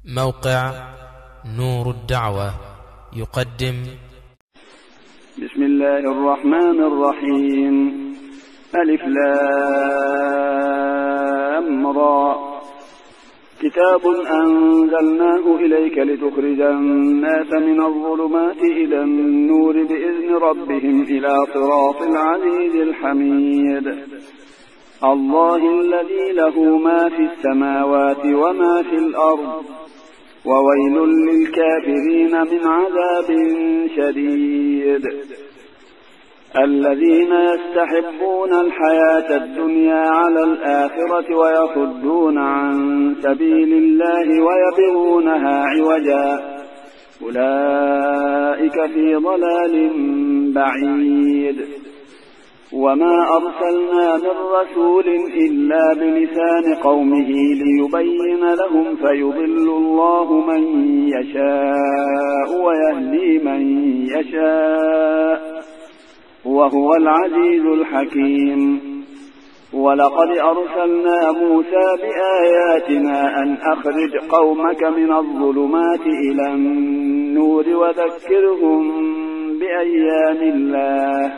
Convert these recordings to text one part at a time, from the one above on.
موقع نور الدعوة يقدم. بسم الله الرحمن الرحيم. ألف لام را. كتاب أنزلناه إليك لتخرج الناس من الظلمات إلى النور بإذن ربهم إلى صراط العزيز الحميد. الله الذي له ما في السماوات وما في الأرض، وويل للكافرين من عذاب شديد. الذين يستحبون الحياة الدنيا على الآخرة ويصدون عن سبيل الله ويبغونها عوجا، أولئك في ضلال بعيد. وما أرسلنا من رسول إلا بلسان قومه ليبين لهم، فيضل الله من يشاء ويهدي من يشاء، وهو العزيز الحكيم. ولقد أرسلنا موسى بآياتنا أن أخرج قومك من الظلمات إلى النور وذكرهم بأيام الله،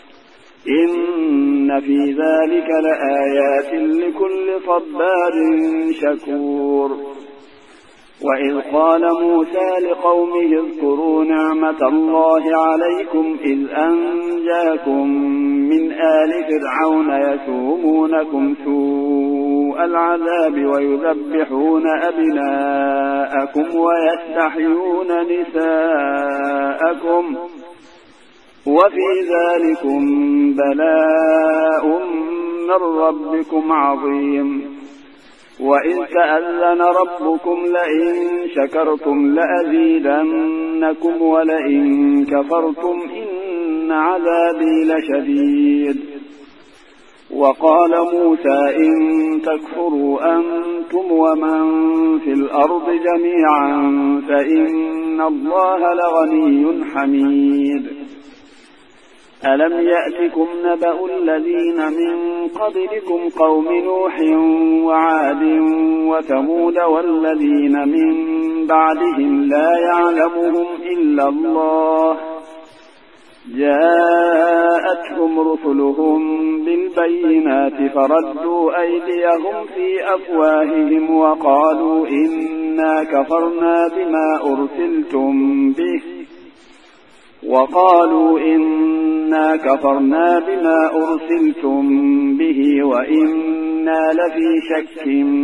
إن في ذلك لآيات لكل صبار شكور. وإذ قال موسى لقومه اذكروا نعمة الله عليكم إذ أنجاكم من آل فرعون يسومونكم سوء العذاب ويذبحون أبناءكم ويستحيون نساءكم، وفي ذلكم بلاء من ربكم عظيم. وإذ تأذن ربكم لئن شكرتم لأزيدنكم ولئن كفرتم إن عذابي لشديد. وقال موسى إن تكفروا أنتم ومن في الأرض جميعا فإن الله لغني حميد. ألم يأتكم نبأ الذين من قبلكم قوم نوح وعاد وثمود والذين من بعدهم لا يعلمهم إلا الله، جاءتهم رسلهم بالبينات فردوا أيديهم في أفواههم وقالوا إنا كفرنا بما أرسلتم به وإنا لفي شك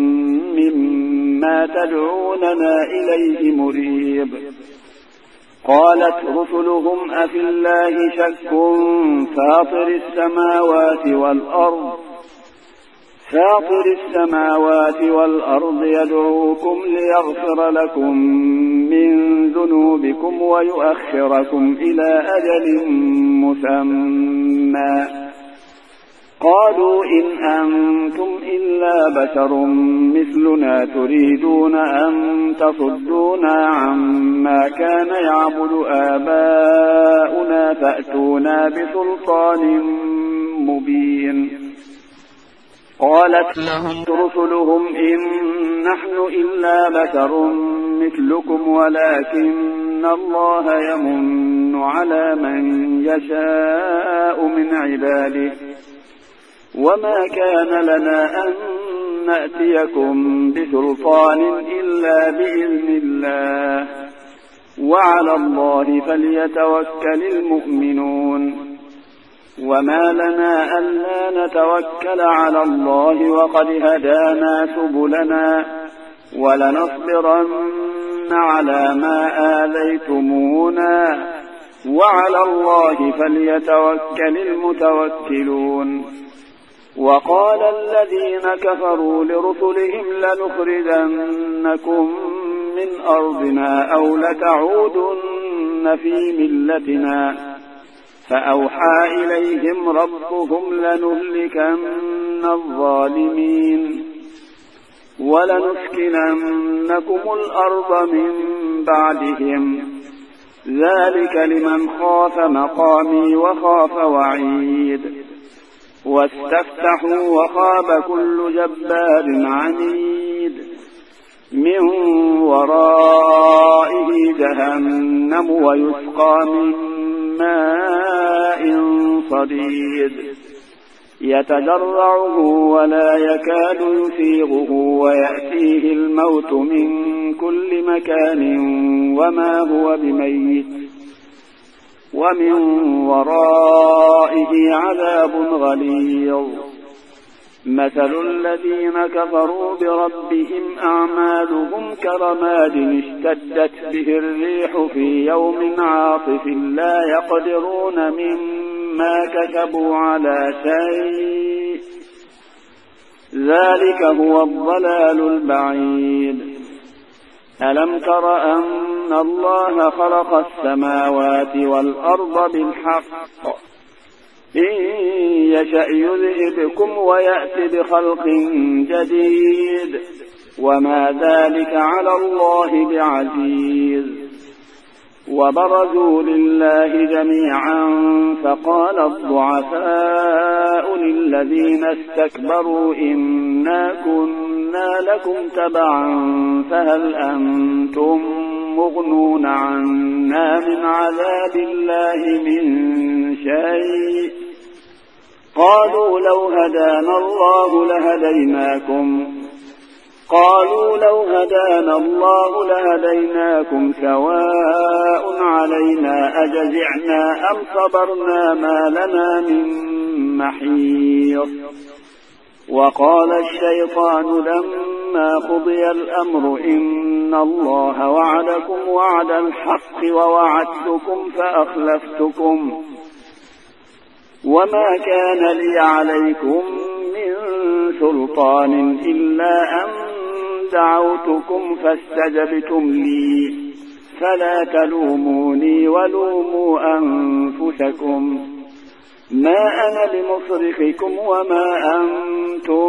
مما تدعوننا إليه مريب. قالت رسلهم أفي الله شك فاطر السماوات والأرض يدعوكم ليغفر لكم من ذنوبكم ويؤخركم إلى أجل مسمى. قالوا إن أنتم إلا بشر مثلنا تريدون أن تصدونا عما كان يعبد آباؤنا فأتونا بسلطان مبين. قالت لهم رسلهم إن نحن إلا بشر مثلكم ولكن الله يمن على من يشاء من عباده، وما كان لنا أن نأتيكم بسلطان إلا بإذن الله، وعلى الله فليتوكل المؤمنون. وما لنا ألا نتوكل على الله وقد هدانا سبلنا ولنصبرن على ما آذيتمونا، وعلى الله فليتوكل المتوكلون. وقال الذين كفروا لرسلهم لنخرجنكم من أرضنا أو لتعودن في ملتنا، فأوحى إليهم ربهم لنهلكن الظالمين ولنسكننكم الأرض من بعدهم، ذلك لمن خاف مقامي وخاف وعيد. واستفتحوا وخاب كل جبار عنيد من ورائه جهنم ويسقى من ماء صديد يتجرعه ولا يكاد يسيغه ويأتيه الموت من كل مكان وما هو بميت ومن ورائه عذاب غليظ مثل الذين كفروا بربهم أعمالهم كرماد اشتدت به الريح في يوم عاصف لا يقدرون مما كسبوا على شيء ذلك هو الضلال البعيد ألم تر أن الله خلق السماوات والأرض بالحق إن يشأ يذهبكم ويأتي بخلق جديد وما ذلك على الله بعزيز وبرزوا لله جميعا فقال الضعفاء للذين استكبروا إنا كنا لكم تبعا فهل أنتم مغنون عنا من عذاب الله من شيء قالوا لو هدانا الله لهديناكم سواء علينا أجزعنا أم صبرنا ما لنا من محيص وقال الشيطان لما قضي الأمر إن الله وعدكم وعد الحق ووعدتكم فأخلفتكم وما كان لي عليكم من سلطان إلا أن دعوتكم فاستجبتم لي فلا تلوموني ولوموا أنفسكم ما أنا بمصرخكم وما أنتم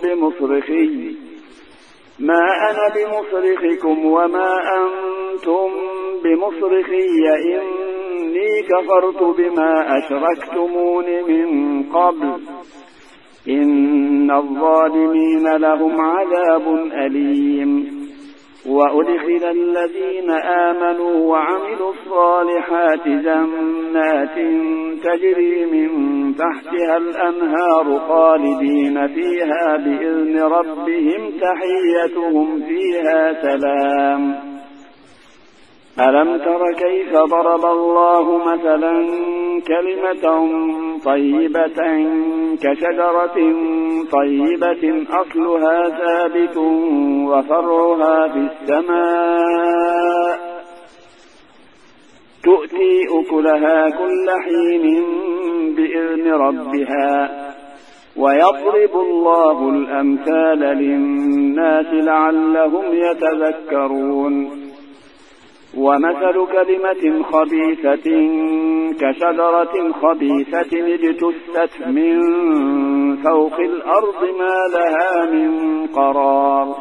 بمصرخي إني كفرت بما أشركتمون من قبل إن الظالمين لهم عذاب أليم وأدخل الذين آمنوا وعملوا الصالحات جنات تجري من تحتها الأنهار خالدين فيها بإذن ربهم تحيتهم فيها سلام ألم تر كيف ضرب الله مثلا كلمة طيبة كشجرة طيبة أصلها ثابت وفرعها في السماء تؤتي أكلها كل حين بإذن ربها ويضرب الله الأمثال للناس لعلهم يتذكرون ومثل كلمة خبيثة كشجرة خبيثة اجتثت من فوق الأرض ما لها من قرار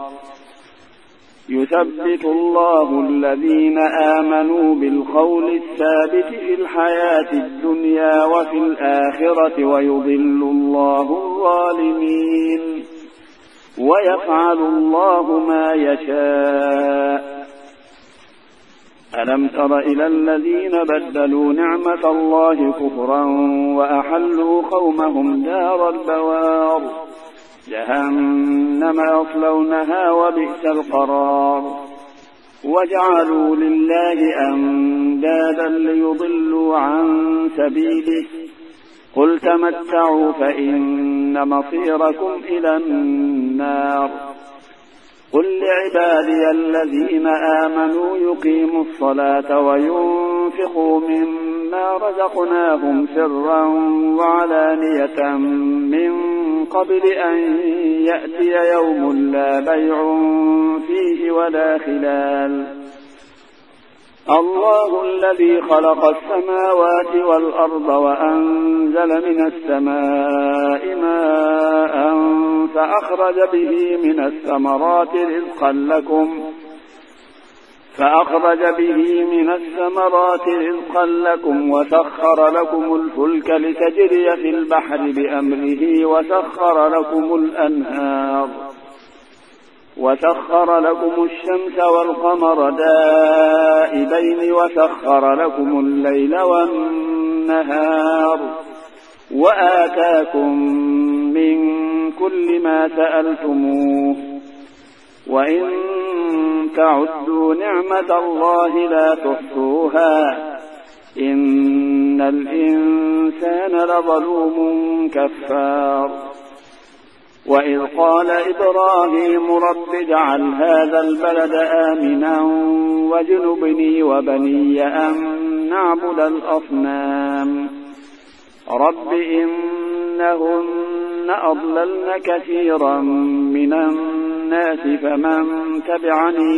يثبت الله الذين آمنوا بالقول الثابت في الحياة الدنيا وفي الآخرة ويضل الله الظالمين ويفعل الله ما يشاء ألم تر إلى الذين بدلوا نعمة الله كفرا وأحلوا قومهم دار البوار جهنم يصلونها وبئس القرار وجعلوا لله أندادا ليضلوا عن سبيله قل تمتعوا فإن مصيركم إلى النار قل لعبادي الذين آمنوا يقيموا الصلاة وينفقوا مما رزقناهم سرا وعلانية من قبل أن يأتي يوم لا بيع فيه ولا خلال الله الذي خلق السماوات والأرض وأنزل من السماء ماء فأخرج به من الثمرات رزقا لكم وسخر لكم الفلك لتجري في البحر بأمره وسخر لكم الأنهار وسخر لكم الشمس والقمر دائبين وسخر لكم الليل والنهار وآتاكم من كل ما سألتموه وإن تعدوا نعمة الله لا تحصوها إن الإنسان لظلوم كفار وإذ قال إبراهيم رب اجعل هذا البلد آمنا واجنبني وبني أن نعبد الأصنام رب إنهن أضللن كثيرا من الناس فمن تبعني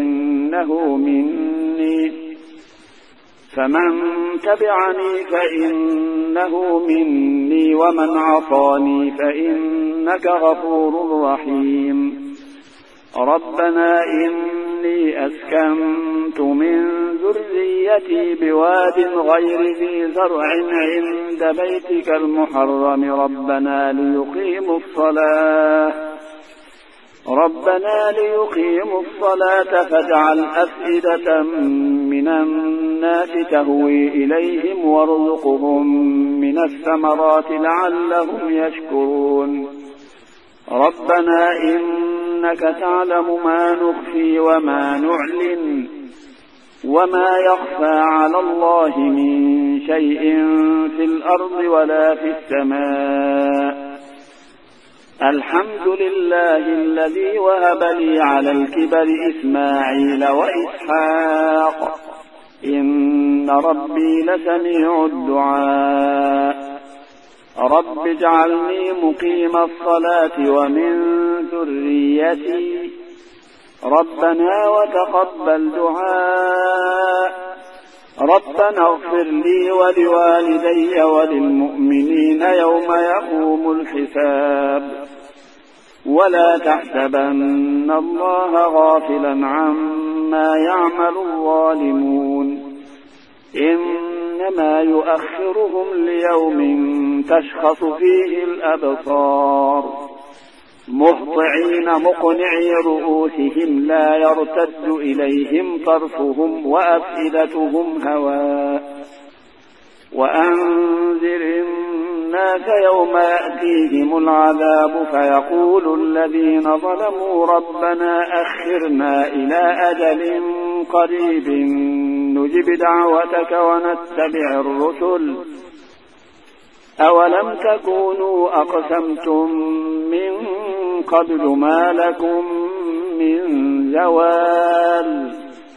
فإنه مني ومن عصاني فإنك غفور رحيم ربنا إني أسكنت من ذريتي بواد غير ذي زرع عند بيتك المحرم ربنا ليقيموا الصلاة فاجعل أفئدة من الناس تهوي إليهم وارزقهم من الثمرات لعلهم يشكرون ربنا إنك تعلم ما نخفي وما نعلن وما يخفى على الله من شيء في الأرض ولا في السماء الحمد لله الذي وهب لي على الكبر إسماعيل وإسحاق إن ربي لسميع الدعاء رب اجعلني مقيم الصلاة ومن ذريتي ربنا وتقبل دعاء ربنا اغفر لي ولوالدي وللمؤمنين يوم يقوم الحساب ولا تحسبن الله غافلا عما يعمل الظالمون إنما يؤخرهم ليوم تشخص فيه الأبصار مهطعين مقنعي رؤوسهم لا يرتد إليهم طرفهم وأفئدتهم هواء وأنذر الناس يوم يأتيهم العذاب فيقول الذين ظلموا ربنا أخرنا إلى أجل قريب نجب دعوتك ونتبع الرسل أولم تكونوا أقسمتم من قبل ما لكم من زوال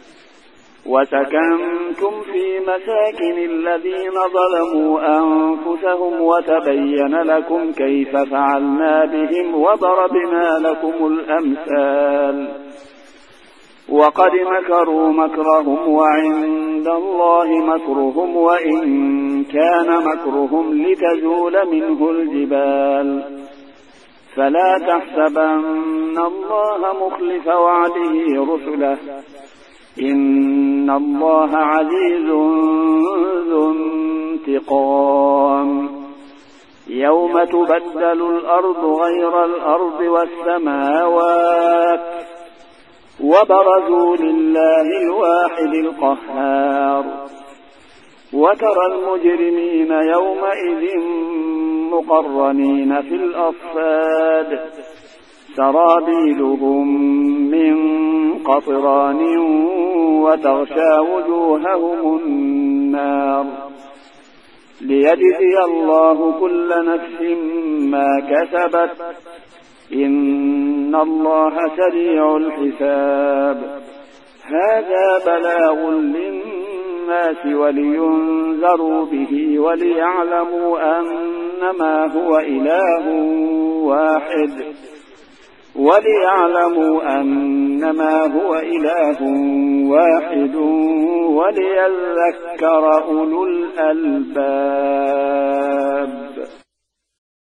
وسكنتم في مساكن الذين ظلموا أنفسهم وتبين لكم كيف فعلنا بهم وضربنا لكم الأمثال وقد مكروا مكرهم وعند الله مكرهم وإن كان مكرهم لتزول منه الجبال فلا تحسبن الله مخلف وعده رسله إن الله عزيز ذو انتقام يوم تبدل الأرض غير الأرض والسماوات وبرزوا لله الواحد القهار وترى المجرمين يومئذ مقرنين في الأصفاد سرابيلهم من قطران وتغشى وجوههم النار ليجزي الله كل نفس ما كسبت إن الله سريع الحساب هذا بلاغ للناس ولينذروا به وليعلموا أنما هو إله واحد وليذكر أولو الألباب.